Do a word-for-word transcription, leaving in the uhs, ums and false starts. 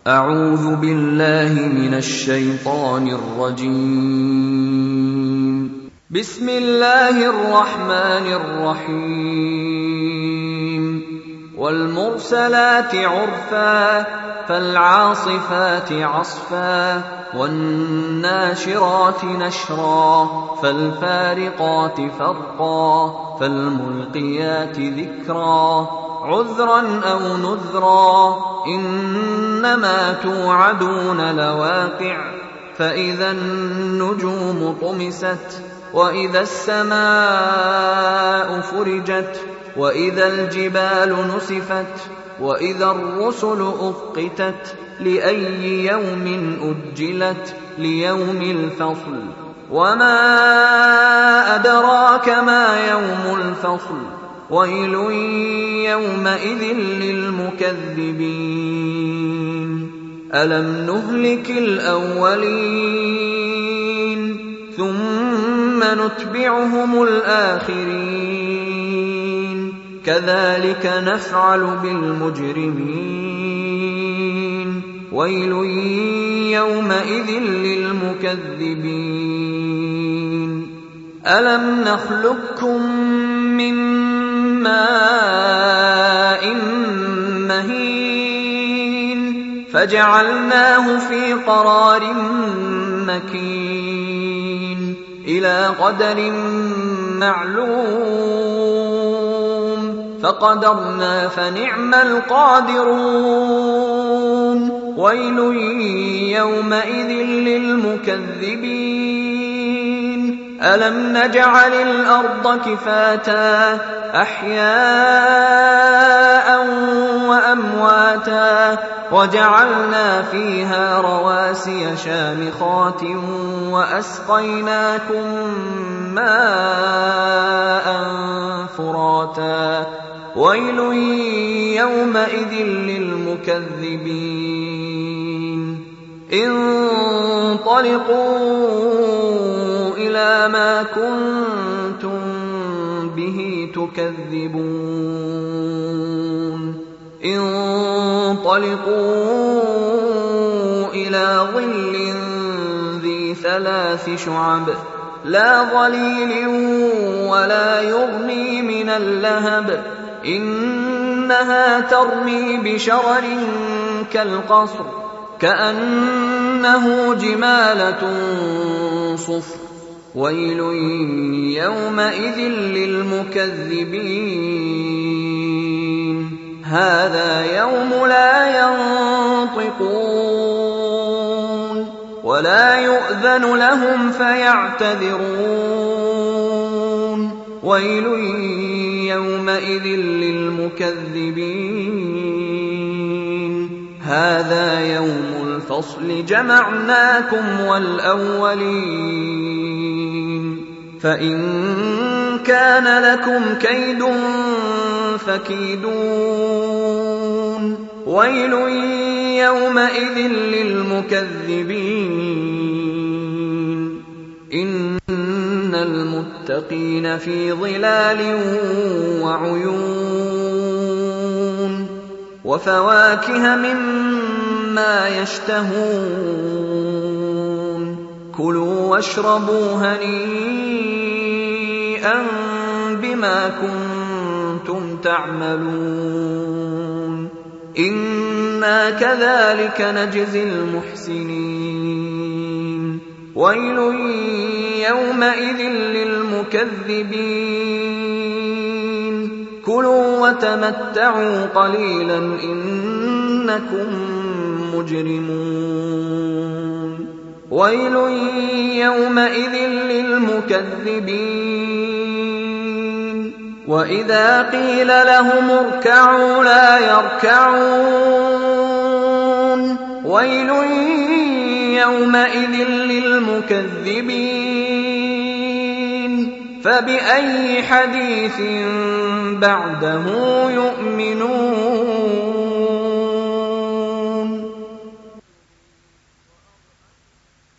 أعوذ بالله من الشيطان الرجيم. بسم الله الرحمن الرحيم. والمرسلات عرفا فالعاصفات عصفا والناشرات نشرا فالفارقات فرقا فالملقيات ذكرا عذرا أو نذرا إنما توعدون لواقع فإذا النجوم طمست وإذا السماء فرجت وإذا الجبال نسفت وإذا الرسل أقتت لأي يوم أجلت ليوم الفصل وما أدراك ما يوم الفصل ويل يومئذ للمكذبين ألم نهلك الأولين ثم نتبعهم الآخرين كذلك نفعل بالمجرمين ويل يومئذ للمكذبين ألم نخلقكم من ماء مهين فجعلناه في قرار مكين إلى قدر معلوم فقدرنا فنعم القادرون ويل يومئذ للمكذبين ألم نجعل الأرض كفاتا أحياء وأمواتا وجعلنا فيها رواسي شامخات وأسقيناكم ماء فراتا ويل يومئذ للمكذبين انطلقوا إلى ما كنتم به تكذبون انطلقوا إلى ظل ذي ثلاث شعب لا ظليل ولا يغني من اللهب إنها ترمي بشرر كالقصر كأنه جمالة صفر ويل يومئذ للمكذبين هذا يوم لا ينطقون ولا يؤذن لهم فيعتذرون ويل يومئذ للمكذبين هذا يوم الفصل جمعناكم والأولين فإن كان لكم كيد فكيدون ويل يومئذ للمكذبين إن المتقين في ظلال وعيون وفواكه مما يشتهون كلوا واشربوا هنيئا بما كنتم تعملون إنا كذلك نجزي المحسنين ويل يومئذ للمكذبين كلوا وتمتعوا قليلا إنكم مجرمون ويل يومئذ للمكذبين وإذا قيل لهم اركعوا لا يركعون ويل يومئذ للمكذبين فبأي حديث بعده يؤمنون